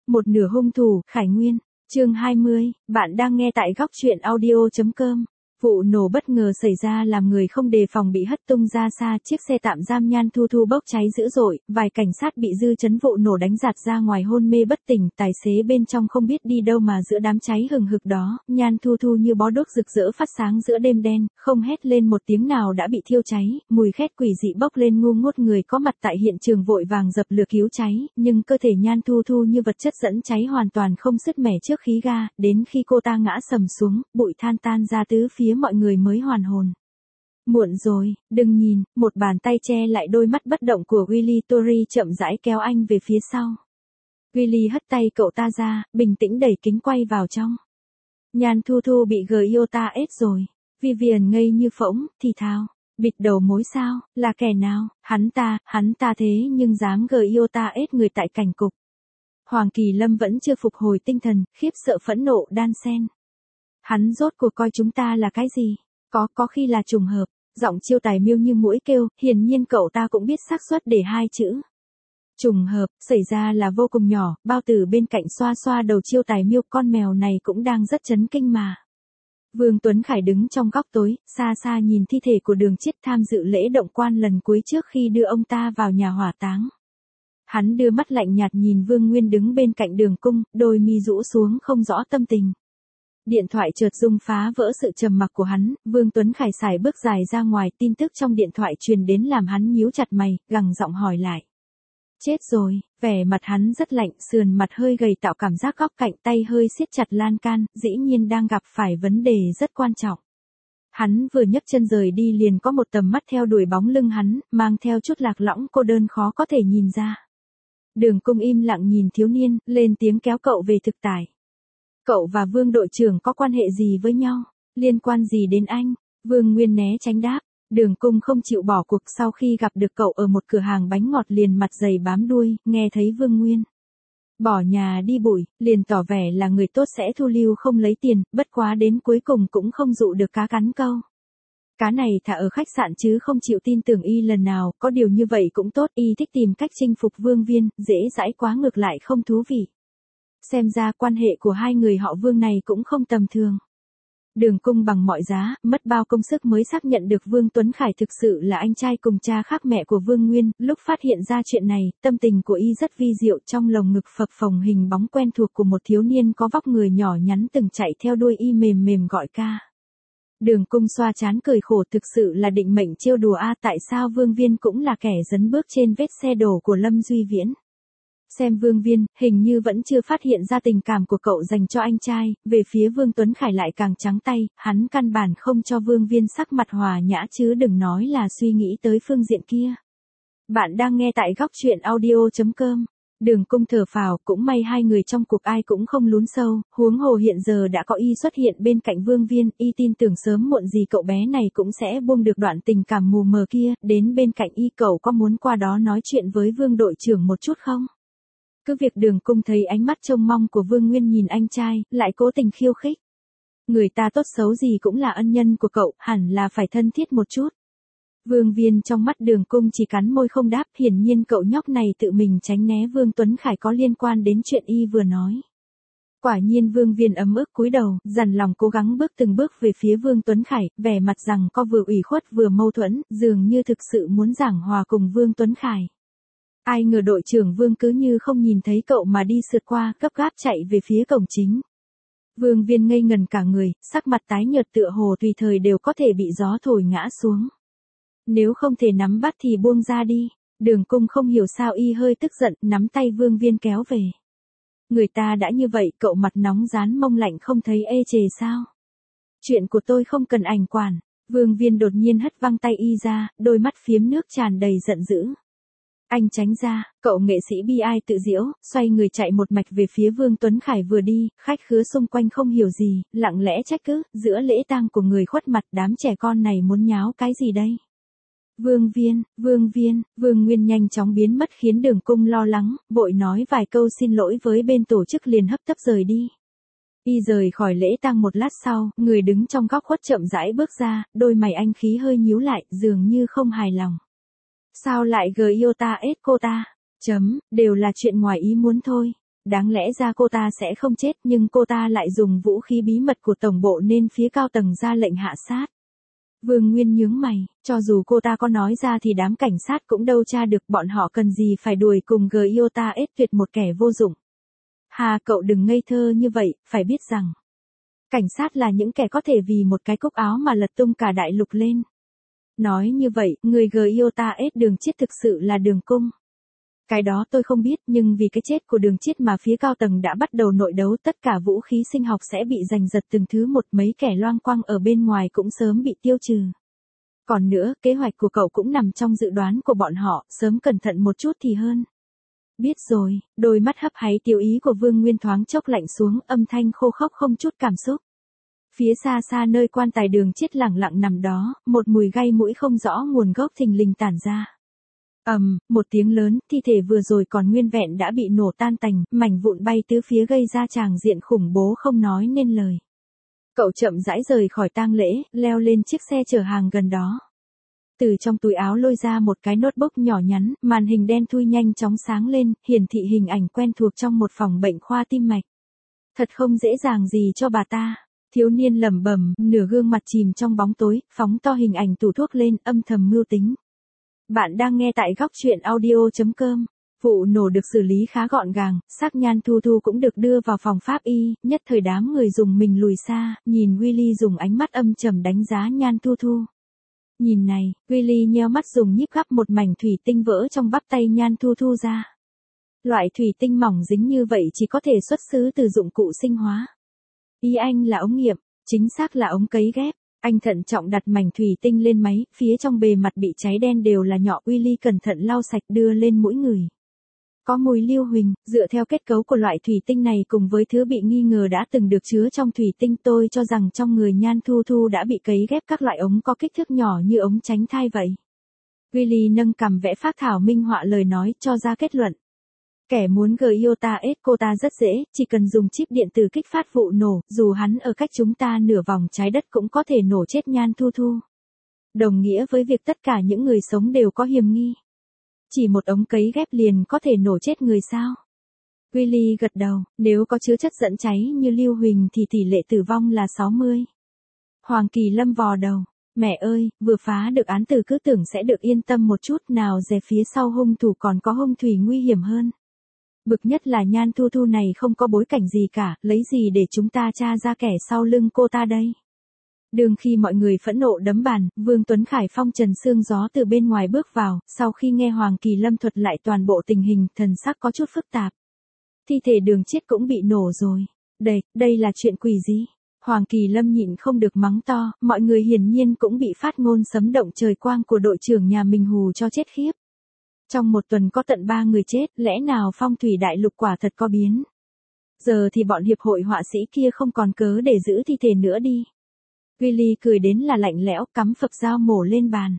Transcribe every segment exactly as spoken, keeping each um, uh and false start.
Một nửa hung thủ, Khải Nguyên. Chương hai mươi, bạn đang nghe tại góc truyện audio chấm com. Vụ nổ bất ngờ xảy ra làm người không đề phòng bị hất tung ra xa, chiếc xe tạm giam Nhan Thu Thu bốc cháy dữ dội, vài cảnh sát bị dư chấn vụ nổ đánh giạt ra ngoài hôn mê bất tỉnh, tài xế bên trong không biết đi đâu mà giữa đám cháy hừng hực đó, Nhan Thu Thu như bó đuốc rực rỡ phát sáng giữa đêm đen, không hét lên một tiếng nào đã bị thiêu cháy, mùi khét quỷ dị bốc lên ngu ngút, người có mặt tại hiện trường vội vàng dập lửa cứu cháy, nhưng cơ thể Nhan Thu Thu như vật chất dẫn cháy hoàn toàn không sứt mẻ trước khí ga, đến khi cô ta ngã sầm xuống, bụi than tan ra tứ phía, mọi người mới hoàn hồn. Muộn rồi, đừng nhìn, một bàn tay che lại đôi mắt bất động của Willy Tory chậm rãi kéo anh về phía sau. Willy hất tay cậu ta ra, bình tĩnh đẩy kính quay vào trong. Nhan Thu Thu bị Giota ết rồi. Vivian ngây như phỗng, thì thào. Bịt đầu mối sao, là kẻ nào, hắn ta, hắn ta thế nhưng dám Giota ết người tại cảnh cục. Hoàng Kỳ Lâm vẫn chưa phục hồi tinh thần, khiếp sợ phẫn nộ đan xen. Hắn rốt cuộc coi chúng ta là cái gì? Có, có khi là trùng hợp. Giọng Chiêu Tài Miêu như mũi kêu, hiển nhiên cậu ta cũng biết xác suất để hai chữ. Trùng hợp, xảy ra là vô cùng nhỏ, Bao Tử bên cạnh xoa xoa đầu Chiêu Tài Miêu, con mèo này cũng đang rất chấn kinh mà. Vương Tuấn Khải đứng trong góc tối, xa xa nhìn thi thể của Đường Chiết tham dự lễ động quan lần cuối trước khi đưa ông ta vào nhà hỏa táng. Hắn đưa mắt lạnh nhạt nhìn Vương Nguyên đứng bên cạnh Đường Cung, đôi mi rũ xuống không rõ tâm tình. Điện thoại chợt rung phá vỡ sự trầm mặc của hắn, Vương Tuấn Khải sải bước dài ra ngoài, tin tức trong điện thoại truyền đến làm hắn nhíu chặt mày, gằn giọng hỏi lại. Chết rồi, vẻ mặt hắn rất lạnh, sườn mặt hơi gầy tạo cảm giác góc cạnh, tay hơi siết chặt lan can, dĩ nhiên đang gặp phải vấn đề rất quan trọng. Hắn vừa nhấc chân rời đi liền có một tầm mắt theo đuổi bóng lưng hắn, mang theo chút lạc lõng cô đơn khó có thể nhìn ra. Đường Cung im lặng nhìn thiếu niên, lên tiếng kéo cậu về thực tại. Cậu và Vương đội trưởng có quan hệ gì với nhau? Liên quan gì đến anh? Vương Nguyên né tránh đáp. Đường Cung không chịu bỏ cuộc, sau khi gặp được cậu ở một cửa hàng bánh ngọt liền mặt dày bám đuôi, nghe thấy Vương Nguyên bỏ nhà đi bụi, liền tỏ vẻ là người tốt sẽ thu lưu không lấy tiền, bất quá đến cuối cùng cũng không dụ được cá cắn câu. Cá này thả ở khách sạn chứ không chịu tin tưởng y lần nào, có điều như vậy cũng tốt, y thích tìm cách chinh phục Vương Viên, dễ dãi quá ngược lại không thú vị. Xem ra quan hệ của hai người họ Vương này cũng không tầm thường. Đường Cung bằng mọi giá, mất bao công sức mới xác nhận được Vương Tuấn Khải thực sự là anh trai cùng cha khác mẹ của Vương Nguyên, lúc phát hiện ra chuyện này, tâm tình của y rất vi diệu, trong lồng ngực phập phồng hình bóng quen thuộc của một thiếu niên có vóc người nhỏ nhắn từng chạy theo đuôi y mềm mềm gọi ca. Đường Cung xoa trán cười khổ, thực sự là định mệnh trêu đùa a, tại sao Vương Viên cũng là kẻ dấn bước trên vết xe đổ của Lâm Duy Viễn. Xem Vương Viên, hình như vẫn chưa phát hiện ra tình cảm của cậu dành cho anh trai, về phía Vương Tuấn Khải lại càng trắng tay, hắn căn bản không cho Vương Viên sắc mặt hòa nhã chứ đừng nói là suy nghĩ tới phương diện kia. Bạn đang nghe tại góc truyện audio chấm com. Đường Cung thở phào, cũng may hai người trong cuộc ai cũng không lún sâu, huống hồ hiện giờ đã có y xuất hiện bên cạnh Vương Viên, y tin tưởng sớm muộn gì cậu bé này cũng sẽ buông được đoạn tình cảm mù mờ kia, đến bên cạnh y cậu có muốn qua đó nói chuyện với Vương đội trưởng một chút không? Cứ việc Đường Cung thấy ánh mắt trông mong của Vương Nguyên nhìn anh trai, lại cố tình khiêu khích. Người ta tốt xấu gì cũng là ân nhân của cậu, hẳn là phải thân thiết một chút. Vương Viên trong mắt Đường Cung chỉ cắn môi không đáp, hiển nhiên cậu nhóc này tự mình tránh né Vương Tuấn Khải có liên quan đến chuyện y vừa nói. Quả nhiên Vương Viên ấm ức cúi đầu, dằn lòng cố gắng bước từng bước về phía Vương Tuấn Khải, vẻ mặt rằng co vừa ủy khuất vừa mâu thuẫn, dường như thực sự muốn giảng hòa cùng Vương Tuấn Khải. Ai ngờ đội trưởng Vương cứ như không nhìn thấy cậu mà đi sượt qua, gấp gáp chạy về phía cổng chính. Vương Viên ngây ngần cả người, sắc mặt tái nhợt tựa hồ tùy thời đều có thể bị gió thổi ngã xuống. Nếu không thể nắm bắt thì buông ra đi. Đường Cung không hiểu sao y hơi tức giận, nắm tay Vương Viên kéo về. Người ta đã như vậy, cậu mặt nóng rán mông lạnh không thấy ê chề sao? Chuyện của tôi không cần ảnh quản. Vương Viên đột nhiên hất văng tay y ra, đôi mắt phiếm nước tràn đầy giận dữ. Anh tránh ra, cậu nghệ sĩ bi ai tự giễu, xoay người chạy một mạch về phía Vương Tuấn Khải vừa đi, khách khứa xung quanh không hiểu gì, lặng lẽ trách cứ, giữa lễ tang của người khuất mặt, đám trẻ con này muốn nháo cái gì đây? Vương Viên, Vương Viên, Vương Nguyên nhanh chóng biến mất khiến Đường Cung lo lắng, vội nói vài câu xin lỗi với bên tổ chức liền hấp tấp rời đi. Y rời khỏi lễ tang một lát sau, người đứng trong góc khuất chậm rãi bước ra, đôi mày anh khí hơi nhíu lại, dường như không hài lòng. Sao lại Giota ết cô ta? Chấm, đều là chuyện ngoài ý muốn thôi. Đáng lẽ ra cô ta sẽ không chết nhưng cô ta lại dùng vũ khí bí mật của tổng bộ nên phía cao tầng ra lệnh hạ sát. Vương Nguyên nhướng mày, cho dù cô ta có nói ra thì đám cảnh sát cũng đâu tra được, bọn họ cần gì phải đuổi cùng Giota S tuyệt một kẻ vô dụng. Hà, cậu đừng ngây thơ như vậy, phải biết rằng cảnh sát là những kẻ có thể vì một cái cúc áo mà lật tung cả đại lục lên. Nói như vậy, người Giota S Đường Chiết thực sự là Đường Cung. Cái đó tôi không biết, nhưng vì cái chết của Đường Chiết mà phía cao tầng đã bắt đầu nội đấu, tất cả vũ khí sinh học sẽ bị giành giật từng thứ một, mấy kẻ loang quang ở bên ngoài cũng sớm bị tiêu trừ. Còn nữa, kế hoạch của cậu cũng nằm trong dự đoán của bọn họ, sớm cẩn thận một chút thì hơn. Biết rồi, đôi mắt hấp háy tiêu ý của Vương Nguyên thoáng chốc lạnh xuống, âm thanh khô khốc không chút cảm xúc. Phía xa xa nơi quan tài Đường Chiết lẳng lặng nằm đó, một mùi gây mũi không rõ nguồn gốc thình lình tản ra. Ầm, um, một tiếng lớn, thi thể vừa rồi còn nguyên vẹn đã bị nổ tan tành, mảnh vụn bay tứ phía gây ra tràng diện khủng bố không nói nên lời. Cậu chậm rãi rời khỏi tang lễ, leo lên chiếc xe chở hàng gần đó. Từ trong túi áo lôi ra một cái notebook nhỏ nhắn, màn hình đen thui nhanh chóng sáng lên, hiển thị hình ảnh quen thuộc trong một phòng bệnh khoa tim mạch. Thật không dễ dàng gì cho bà ta. Thiếu niên lẩm bẩm, nửa gương mặt chìm trong bóng tối, phóng to hình ảnh tủ thuốc lên, âm thầm mưu tính. Bạn đang nghe tại góc truyện audio chấm com. Vụ nổ được xử lý khá gọn gàng, xác Nhan Thu Thu cũng được đưa vào phòng pháp y, nhất thời đám người dùng mình lùi xa, nhìn Willy dùng ánh mắt âm trầm đánh giá Nhan Thu Thu. Nhìn này, Willy nheo mắt dùng nhíp gắp một mảnh thủy tinh vỡ trong bắp tay Nhan Thu Thu ra. Loại thủy tinh mỏng dính như vậy chỉ có thể xuất xứ từ dụng cụ sinh hóa. Ý anh là ống nghiệm, chính xác là ống cấy ghép. Anh thận trọng đặt mảnh thủy tinh lên máy, phía trong bề mặt bị cháy đen đều là nhọ. Willy cẩn thận lau sạch đưa lên mũi người. Có mùi lưu huỳnh, dựa theo kết cấu của loại thủy tinh này cùng với thứ bị nghi ngờ đã từng được chứa trong thủy tinh, tôi cho rằng trong người Nhan Thu Thu đã bị cấy ghép các loại ống có kích thước nhỏ như ống tránh thai vậy. Willy nâng cằm vẽ phác thảo minh họa lời nói, cho ra kết luận. Kẻ muốn Giota S cô ta rất dễ, chỉ cần dùng chip điện tử kích phát vụ nổ, dù hắn ở cách chúng ta nửa vòng trái đất cũng có thể nổ chết Nhan Thu Thu. Đồng nghĩa với việc tất cả những người sống đều có hiểm nghi. Chỉ một ống cấy ghép liền có thể nổ chết người sao? Willy gật đầu, nếu có chứa chất dẫn cháy như lưu huỳnh thì tỷ lệ tử vong là sáu mươi. Hoàng Kỳ Lâm vò đầu, mẹ ơi, vừa phá được án tử cứ tưởng sẽ được yên tâm một chút, nào dè phía sau hung thủ còn có hung thủy nguy hiểm hơn. Bực nhất là Nhan Thu Thu này không có bối cảnh gì cả, lấy gì để chúng ta tra ra kẻ sau lưng cô ta đây? Đường khi mọi người phẫn nộ đấm bàn, Vương Tuấn Khải phong trần sương gió từ bên ngoài bước vào, sau khi nghe Hoàng Kỳ Lâm thuật lại toàn bộ tình hình, thần sắc có chút phức tạp. Thi thể Đường Chiết cũng bị nổ rồi. Đây, đây là chuyện quỷ gì? Hoàng Kỳ Lâm nhịn không được mắng to, mọi người hiển nhiên cũng bị phát ngôn sấm động trời quang của đội trưởng nhà mình hù cho chết khiếp. Trong một tuần có tận ba người chết, lẽ nào phong thủy đại lục quả thật có biến? Giờ thì bọn hiệp hội họa sĩ kia không còn cớ để giữ thi thể nữa đi. Willy cười đến là lạnh lẽo, cắm phập dao mổ lên bàn.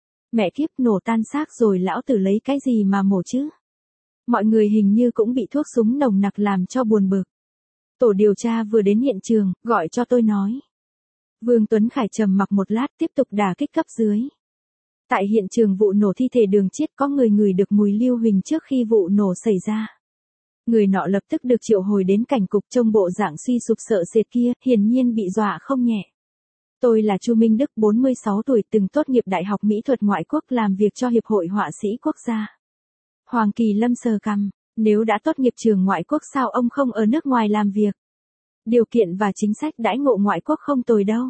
Mẹ kiếp, nổ tan xác rồi lão tử lấy cái gì mà mổ chứ? Mọi người hình như cũng bị thuốc súng nồng nặc làm cho buồn bực. Tổ điều tra vừa đến hiện trường, gọi cho tôi nói. Vương Tuấn Khải trầm mặc một lát tiếp tục đả kích cấp dưới. Tại hiện trường vụ nổ thi thể Đường Chiết có người ngửi được mùi lưu huỳnh trước khi vụ nổ xảy ra. Người nọ lập tức được triệu hồi đến cảnh cục, trông bộ dạng suy sụp sợ sệt kia, hiển nhiên bị dọa không nhẹ. Tôi là Chu Minh Đức, bốn mươi sáu tuổi, từng tốt nghiệp Đại học Mỹ thuật ngoại quốc, làm việc cho Hiệp hội Họa sĩ Quốc gia. Hoàng Kỳ Lâm sờ cằm, nếu đã tốt nghiệp trường ngoại quốc sao ông không ở nước ngoài làm việc? Điều kiện và chính sách đãi ngộ ngoại quốc không tồi đâu.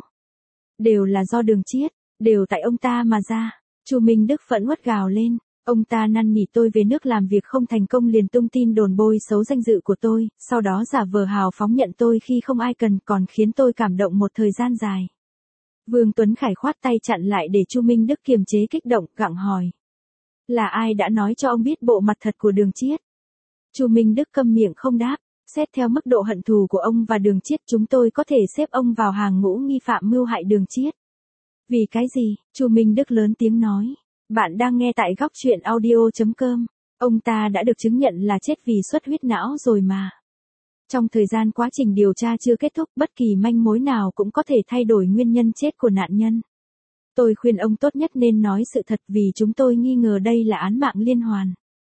Đều là do Đường Chiết, đều tại ông ta mà ra. Chu Minh Đức phẫn uất gào lên, ông ta năn nỉ tôi về nước làm việc không thành công liền tung tin đồn bôi xấu danh dự của tôi, sau đó giả vờ hào phóng nhận tôi khi không ai cần, còn khiến tôi cảm động một thời gian dài. Vương Tuấn Khải khoát tay chặn lại để Chu Minh Đức kiềm chế kích động, gặng hỏi. Là ai đã nói cho ông biết bộ mặt thật của Đường Chiết? Chu Minh Đức câm miệng không đáp, xét theo mức độ hận thù của ông và Đường Chiết chúng tôi có thể xếp ông vào hàng ngũ nghi phạm mưu hại Đường Chiết. Vì cái gì? Chu Minh Đức lớn tiếng nói. Bạn đang nghe tại góc truyện audio chấm com. Ông ta đã được chứng nhận là chết vì xuất huyết não rồi mà. Trong thời gian quá trình điều tra chưa kết thúc, bất kỳ manh mối nào cũng có thể thay đổi nguyên nhân chết của nạn nhân. Tôi khuyên ông tốt nhất nên nói sự thật vì chúng tôi nghi ngờ đây là án mạng liên hoàn.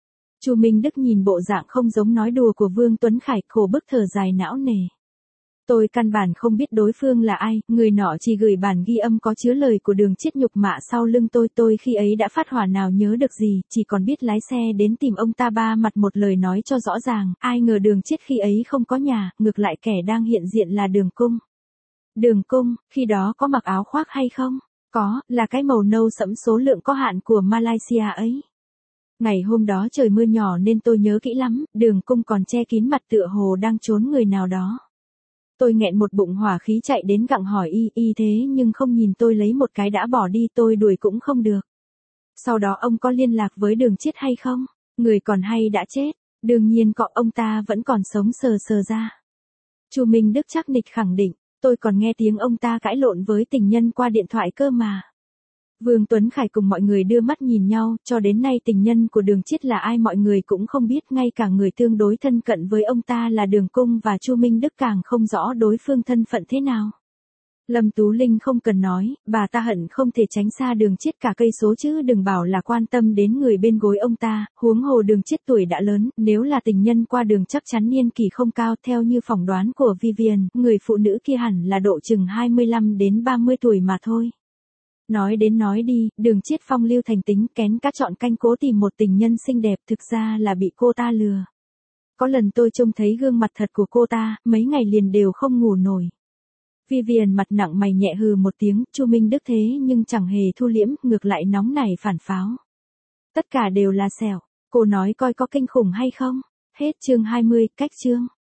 Chu Minh Đức nhìn bộ dạng không giống nói đùa của Vương Tuấn Khải, khổ bức thở dài não nề. Tôi căn bản không biết đối phương là ai, người nọ chỉ gửi bản ghi âm có chứa lời của Đường Chiết nhục mạ sau lưng tôi, tôi khi ấy đã phát hỏa nào nhớ được gì, chỉ còn biết lái xe đến tìm ông ta ba mặt một lời nói cho rõ ràng, ai ngờ Đường Chiết khi ấy không có nhà, ngược lại kẻ đang hiện diện là Đường Cung. Đường Cung, khi đó có mặc áo khoác hay không? Có, là cái màu nâu sẫm số lượng có hạn của Malaysia ấy. Ngày hôm đó trời mưa nhỏ nên tôi nhớ kỹ lắm, Đường Cung còn che kín mặt tựa hồ đang trốn người nào đó. Tôi nghẹn một bụng hỏa khí chạy đến gặng hỏi y, y thế nhưng không nhìn tôi lấy một cái đã bỏ đi, tôi đuổi cũng không được. Sau đó ông có liên lạc với Đường Chiết hay không? Người còn hay đã chết? Đương nhiên cọ, ông ta vẫn còn sống sờ sờ ra. Chu Minh Đức chắc nịch khẳng định, tôi còn nghe tiếng ông ta cãi lộn với tình nhân qua điện thoại cơ mà. Vương Tuấn Khải cùng mọi người đưa mắt nhìn nhau, cho đến nay tình nhân của Đường Chiết là ai mọi người cũng không biết, ngay cả người tương đối thân cận với ông ta là Đường Cung và Chu Minh Đức càng không rõ đối phương thân phận thế nào. Lâm Tú Linh không cần nói, bà ta hận không thể tránh xa Đường Chiết cả cây số chứ đừng bảo là quan tâm đến người bên gối ông ta, huống hồ Đường Chiết tuổi đã lớn, nếu là tình nhân qua đường chắc chắn niên kỷ không cao, theo như phỏng đoán của Vivian, người phụ nữ kia hẳn là độ chừng hai mươi lăm đến ba mươi tuổi mà thôi. Nói đến nói đi, Đường Chiết phong lưu thành tính, kén cá chọn canh cố tìm một tình nhân xinh đẹp, thực ra là bị cô ta lừa. Có lần tôi trông thấy gương mặt thật của cô ta, mấy ngày liền đều không ngủ nổi. Vivian mặt nặng mày nhẹ hừ một tiếng, Chu Minh Đức thế nhưng chẳng hề thu liễm, ngược lại nóng nảy phản pháo. Tất cả đều là xẻo, cô nói coi có kinh khủng hay không? Hết chương hai mươi, cách chương.